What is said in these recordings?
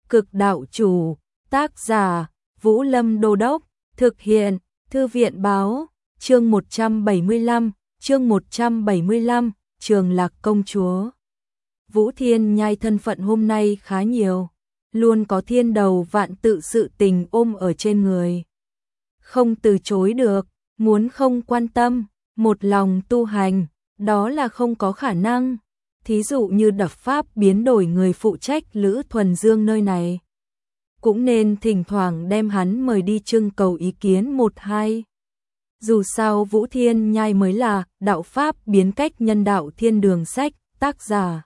Cực đạo chủ, tác giả, Vũ Lâm Đô Đốc, thực hiện, Thư viện báo, chương 175, Trường Lạc công chúa. Vũ Thiên Nhai thân phận hôm nay khá nhiều, luôn có thiên đầu vạn tự sự tình ôm ở trên người. Không từ chối được, muốn không quan tâm, một lòng tu hành, đó là không có khả năng. Thí dụ như đập pháp biến đổi người phụ trách Lữ Thuần Dương nơi này. Cũng nên thỉnh thoảng đem hắn mời đi trưng cầu ý kiến một hai. Dù sao Vũ Thiên Nhai mới là đạo pháp biến cách nhân đạo thiên đường sách, tác giả.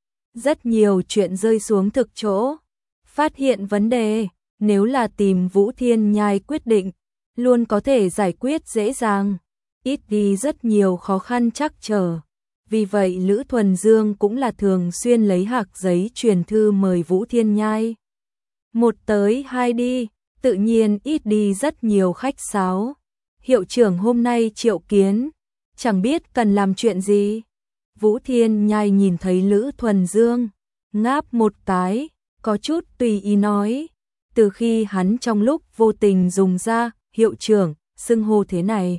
Rất nhiều chuyện rơi xuống thực chỗ. Phát hiện vấn đề, nếu là tìm Vũ Thiên Nhai quyết định, luôn có thể giải quyết dễ dàng, ít đi rất nhiều khó khăn trắc trở. Vì vậy Lữ Thuần Dương cũng là thường xuyên lấy hạc giấy truyền thư mời Vũ Thiên Nhai. Một tới hai đi, tự nhiên ít đi rất nhiều khách sáo. Hiệu trưởng hôm nay triệu kiến, chẳng biết cần làm chuyện gì. Vũ Thiên Nhai nhìn thấy Lữ Thuần Dương, ngáp một cái, có chút tùy ý nói. Từ khi hắn trong lúc vô tình dùng ra hiệu trưởng, xưng hô thế này,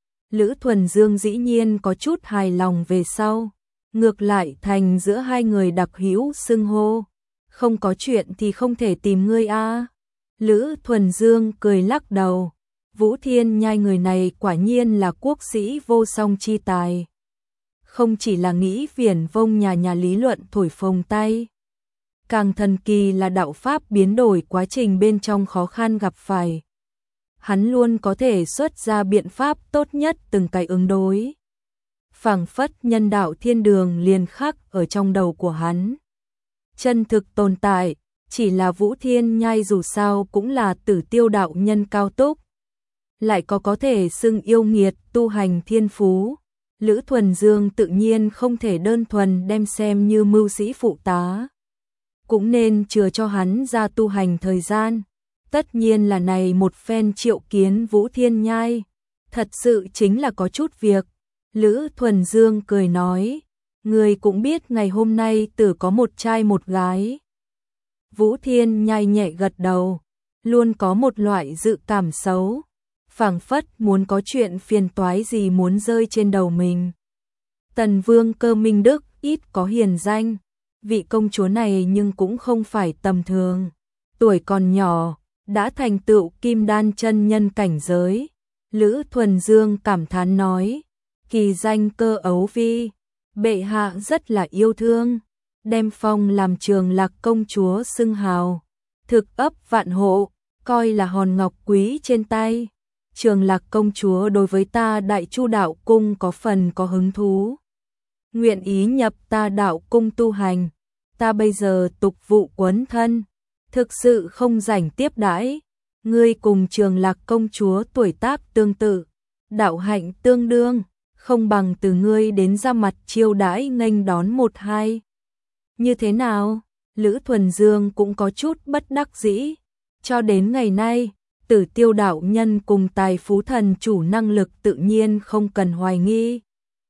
Lữ Thuần Dương dĩ nhiên có chút hài lòng về sau. Ngược lại thành giữa hai người đặc hữu xưng hô. Không có chuyện thì không thể tìm ngươi a. Lữ Thuần Dương cười lắc đầu. Vũ Thiên Nhai người này quả nhiên là quốc sĩ vô song chi tài. Không chỉ là nghĩ viển vông nhà lý luận thổi phồng tay. Càng thần kỳ là đạo pháp biến đổi quá trình bên trong khó khăn gặp phải. Hắn luôn có thể xuất ra biện pháp tốt nhất từng cái ứng đối. Phảng phất nhân đạo thiên đường liền khắc ở trong đầu của hắn. Chân thực tồn tại, chỉ là Vũ Thiên Nhai dù sao cũng là Tử Tiêu đạo nhân cao túc. Lại có thể xưng yêu nghiệt tu hành thiên phú. Lữ Thuần Dương tự nhiên không thể đơn thuần đem xem như mưu sĩ phụ tá. Cũng nên chừa cho hắn ra tu hành thời gian. Tất nhiên là này một phen triệu kiến Vũ Thiên Nhai. Thật sự chính là có chút việc. Lữ Thuần Dương cười nói. Người cũng biết ngày hôm nay Tử có một trai một gái. Vũ Thiên Nhai nhẹ gật đầu. Luôn có một loại dự cảm xấu. Phảng phất muốn có chuyện phiền toái gì muốn rơi trên đầu mình. Tần Vương Cơ Minh Đức ít có hiền danh. Vị công chúa này nhưng cũng không phải tầm thường. Tuổi còn nhỏ, đã thành tựu kim đan chân nhân cảnh giới. Lữ Thuần Dương cảm thán nói. Kỳ danh Cơ Ấu Vi. Bệ hạ rất là yêu thương. Đem phong làm Trường Lạc công chúa xưng hào. Thực ấp vạn hộ, coi là hòn ngọc quý trên tay. Trường Lạc công chúa đối với ta Đại Chu đạo cung có phần có hứng thú. Nguyện ý nhập ta đạo cung tu hành. Ta bây giờ tục vụ quấn thân. Thực sự không rảnh tiếp đãi. Ngươi cùng Trường Lạc công chúa tuổi tác tương tự. Đạo hạnh tương đương. Không bằng từ ngươi đến ra mặt chiêu đãi nghênh đón một hai. Như thế nào? Lữ Thuần Dương cũng có chút bất đắc dĩ. Cho đến ngày nay, Tử Tiêu đạo nhân cùng tài phú thần chủ năng lực tự nhiên không cần hoài nghi.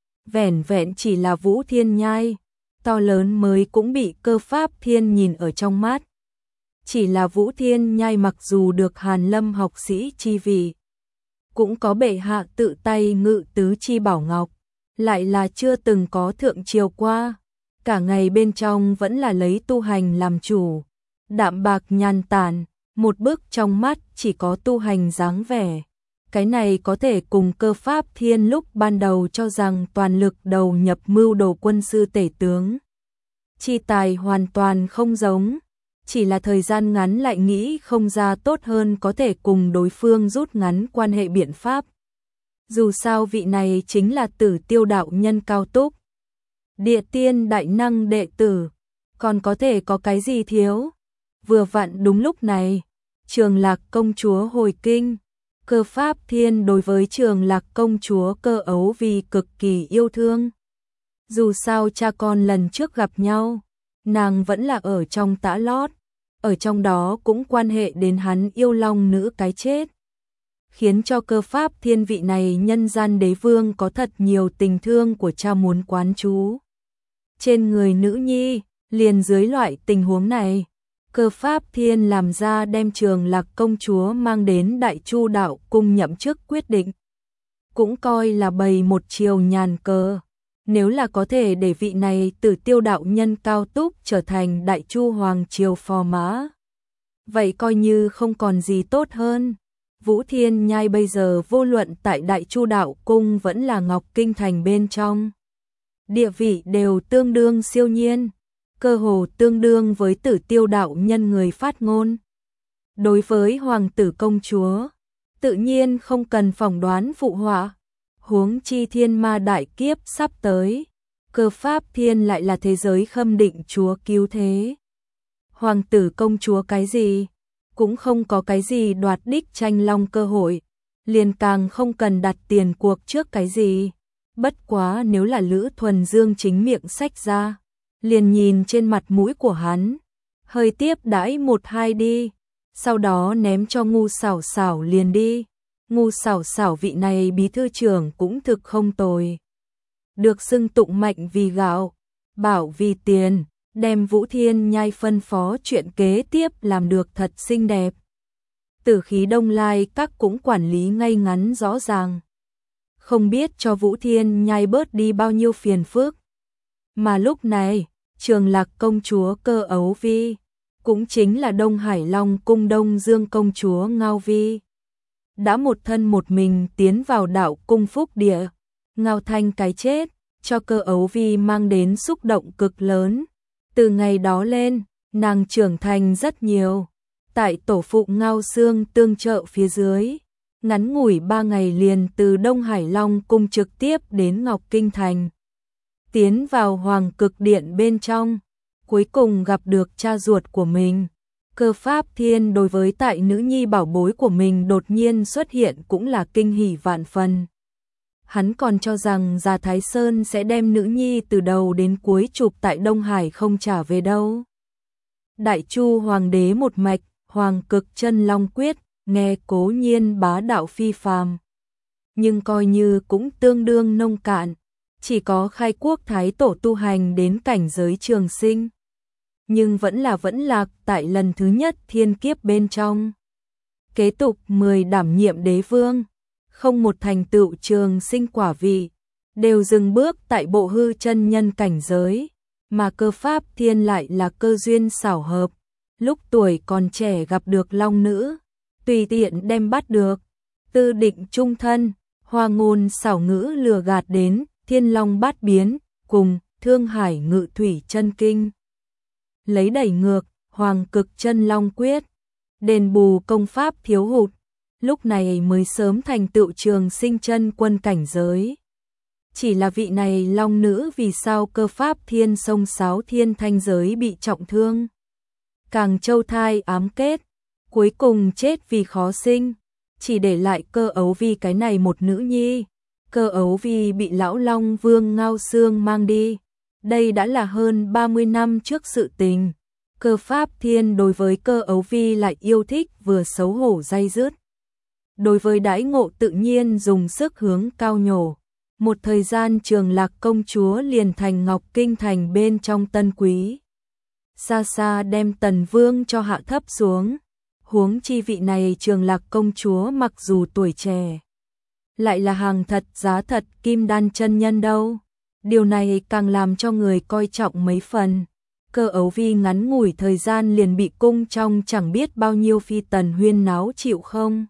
Vẻn vẹn chỉ là Vũ Thiên Nhai, to lớn mới cũng bị Cơ Pháp Thiên nhìn ở trong mắt. Chỉ là Vũ Thiên Nhai mặc dù được Hàn Lâm học sĩ chi vị, cũng có bệ hạ tự tay ngự tứ chi bảo ngọc, lại là chưa từng có thượng triều qua. Cả ngày bên trong vẫn là lấy tu hành làm chủ, đạm bạc nhàn tản, một bước trong mắt chỉ có tu hành dáng vẻ. Cái này có thể cùng Cơ Pháp Thiên lúc ban đầu cho rằng toàn lực đầu nhập mưu đồ quân sư tể tướng. Chi tài hoàn toàn không giống, chỉ là thời gian ngắn lại nghĩ không ra tốt hơn có thể cùng đối phương rút ngắn quan hệ biện pháp. Dù sao vị này chính là Tử Tiêu đạo nhân cao túc. Địa tiên đại năng đệ tử, còn có thể có cái gì thiếu. Vừa vặn đúng lúc này, Trường Lạc công chúa hồi kinh. Cơ Pháp Thiên đối với Trường Lạc công chúa Cơ Ấu Vi cực kỳ yêu thương. Dù sao cha con lần trước gặp nhau, nàng vẫn là ở trong tã lót. Ở trong đó cũng quan hệ đến hắn yêu long nữ cái chết. Khiến cho Cơ Pháp Thiên vị này nhân gian đế vương có thật nhiều tình thương của cha muốn quán trú trên người nữ nhi. Liền dưới loại tình huống này, Cơ Pháp Thiên làm ra đem Trường Lạc công chúa mang đến Đại Chu đạo cung nhậm chức quyết định. Cũng coi là bày một chiều nhàn cờ. Nếu là có thể để vị này Tử Tiêu đạo nhân cao túc trở thành Đại Chu hoàng triều phò mã, vậy coi như không còn gì tốt hơn. Vũ Thiên Nhai bây giờ vô luận tại Đại Chu đạo cung vẫn là Ngọc Kinh thành bên trong, địa vị đều tương đương siêu nhiên, cơ hồ tương đương với Tử Tiêu đạo nhân người phát ngôn. Đối với hoàng tử công chúa, tự nhiên không cần phỏng đoán phụ họa, huống chi thiên ma đại kiếp sắp tới, Cơ Pháp Thiên lại là thế giới khâm định chúa cứu thế. Hoàng tử công chúa cái gì, cũng không có cái gì đoạt đích tranh long cơ hội, liền càng không cần đặt tiền cuộc trước cái gì. Bất quá nếu là Lữ Thuần Dương chính miệng xách ra, liền nhìn trên mặt mũi của hắn, hơi tiếp đãi một hai đi, sau đó ném cho Ngu Xảo Xảo liền đi. Ngu Xảo Xảo vị này bí thư trưởng cũng thực không tồi. Được xưng tụng mạnh vì gạo, bảo vì tiền, đem Vũ Thiên Nhai phân phó chuyện kế tiếp làm được thật xinh đẹp. Tử khí Đông Lai các cũng quản lý ngay ngắn rõ ràng. Không biết cho Vũ Thiên Nhai bớt đi bao nhiêu phiền phức. Mà lúc này, Trường Lạc công chúa Cơ Ấu Vi, cũng chính là Đông Hải Long cung Đông Dương công chúa Ngao Vi, đã một thân một mình tiến vào đạo cung phúc địa. Ngao Thanh cái chết, cho Cơ Ấu Vi mang đến xúc động cực lớn. Từ ngày đó lên, nàng trưởng thành rất nhiều. Tại tổ phụ Ngao Xương tương trợ phía dưới, ngắn ngủi 3 ngày liền từ Đông Hải Long cung trực tiếp đến Ngọc Kinh thành, tiến vào Hoàng Cực Điện bên trong, cuối cùng gặp được cha ruột của mình. Cơ Pháp Thiên đối với tại nữ nhi bảo bối của mình đột nhiên xuất hiện cũng là kinh hỉ vạn phần. Hắn còn cho rằng Già Thái Sơn sẽ đem nữ nhi từ đầu đến cuối chụp tại Đông Hải không trả về đâu. Đại Chu hoàng đế một mạch, Hoàng Cực Chân Long Quyết, nghe cố nhiên bá đạo phi phàm, nhưng coi như cũng tương đương nông cạn, chỉ có Khai Quốc Thái Tổ tu hành đến cảnh giới trường sinh, nhưng vẫn lạc tại lần thứ nhất thiên kiếp bên trong. Kế tục 10 đảm nhiệm đế vương, không một thành tựu trường sinh quả vị, đều dừng bước tại Bộ Hư chân nhân cảnh giới, mà Cơ Pháp Thiên lại là cơ duyên xảo hợp, lúc tuổi còn trẻ gặp được long nữ, tùy tiện đem bắt được, tư định trung thân, hoa ngôn xảo ngữ lừa gạt đến Thiên Long bát biến, cùng Thương Hải Ngự Thủy chân kinh. Lấy đẩy ngược, Hoàng Cực Chân Long Quyết, đền bù công pháp thiếu hụt, lúc này mới sớm thành tựu trường sinh chân quân cảnh giới. Chỉ là vị này long nữ vì sao Cơ Pháp Thiên sông sáo thiên thanh giới bị trọng thương, càng châu thai ám kết, cuối cùng chết vì khó sinh, chỉ để lại Cơ Ấu Vi cái này một nữ nhi. Cơ Ấu Vi bị lão Long Vương Ngao Xương mang đi, đây đã là hơn 30 năm trước sự tình. Cơ Pháp Thiên đối với Cơ Ấu Vi lại yêu thích vừa xấu hổ day dứt. Đối với đãi ngộ tự nhiên dùng sức hướng cao nhổ. Một thời gian Trường Lạc công chúa liền thành Ngọc Kinh thành bên trong tân quý. Xa xa đem Tần Vương cho hạ thấp xuống. Huống chi vị này Trường Lạc công chúa mặc dù tuổi trẻ, lại là hàng thật giá thật kim đan chân nhân đâu. Điều này càng làm cho người coi trọng mấy phần. Cơ Ấu Vi ngắn ngủi thời gian liền bị cung trong chẳng biết bao nhiêu phi tần huyên náo chịu không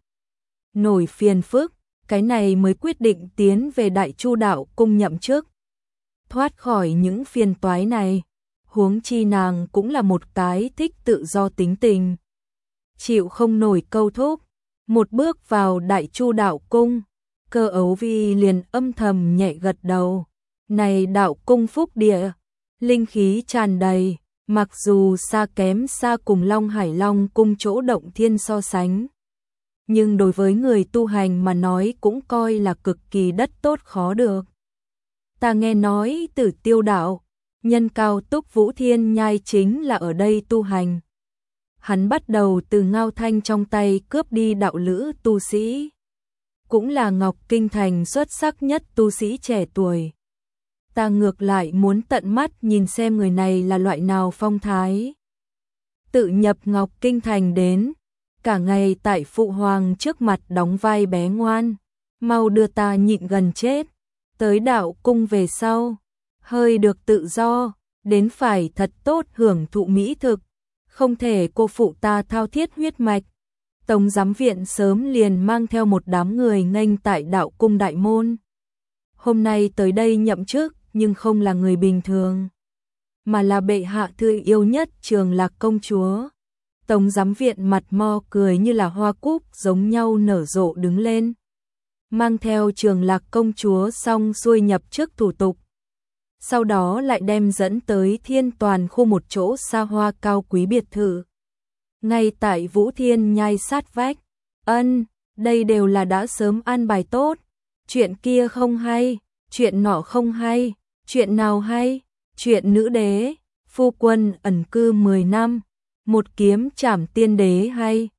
nổi phiền phức, cái này mới quyết định tiến về Đại Chu đạo cung nhậm chức. Thoát khỏi những phiền toái này, huống chi nàng cũng là một cái thích tự do tính tình, chịu không nổi câu thúc. Một bước vào Đại Chu đạo cung, Cơ Ấu Vi liền âm thầm nhẹ gật đầu. Này đạo cung phúc địa, linh khí tràn đầy, mặc dù xa kém xa cùng Long Hải Long cung chỗ động thiên so sánh, nhưng đối với người tu hành mà nói cũng coi là cực kỳ đất tốt khó được. Ta nghe nói Tử Tiêu đạo, nhân cao túc Vũ Thiên Nhai chính là ở đây tu hành. Hắn bắt đầu từ Ngao Thanh trong tay cướp đi đạo lữ tu sĩ, cũng là Ngọc Kinh thành xuất sắc nhất tu sĩ trẻ tuổi. Ta ngược lại muốn tận mắt nhìn xem người này là loại nào phong thái. tự nhập Ngọc Kinh Thành đến, cả ngày tại phụ hoàng trước mặt đóng vai bé ngoan, mau đưa ta nhịn gần chết, tới đạo cung về sau, hơi được tự do, đến phải thật tốt hưởng thụ mỹ thực, không thể cô phụ ta thao thiết huyết mạch. Tống giám viện sớm liền mang theo một đám người nghênh tại đạo cung đại môn. Hôm nay tới đây nhậm chức nhưng không là người bình thường, mà là bệ hạ thương yêu nhất Trường Lạc công chúa. Tống giám viện mặt mo cười như là hoa cúc giống nhau nở rộ đứng lên, mang theo Trường Lạc công chúa xong xuôi nhập chức thủ tục. Sau đó lại đem dẫn tới Thiên Toàn khu một chỗ xa hoa cao quý biệt thự. Ngay tại Vũ Thiên Nhai sát vách. Đây đều là đã sớm an bài tốt. Chuyện kia không hay, chuyện nọ không hay, chuyện nào hay? Chuyện nữ đế, phu quân ẩn cư 10 năm, một kiếm trảm tiên đế hay.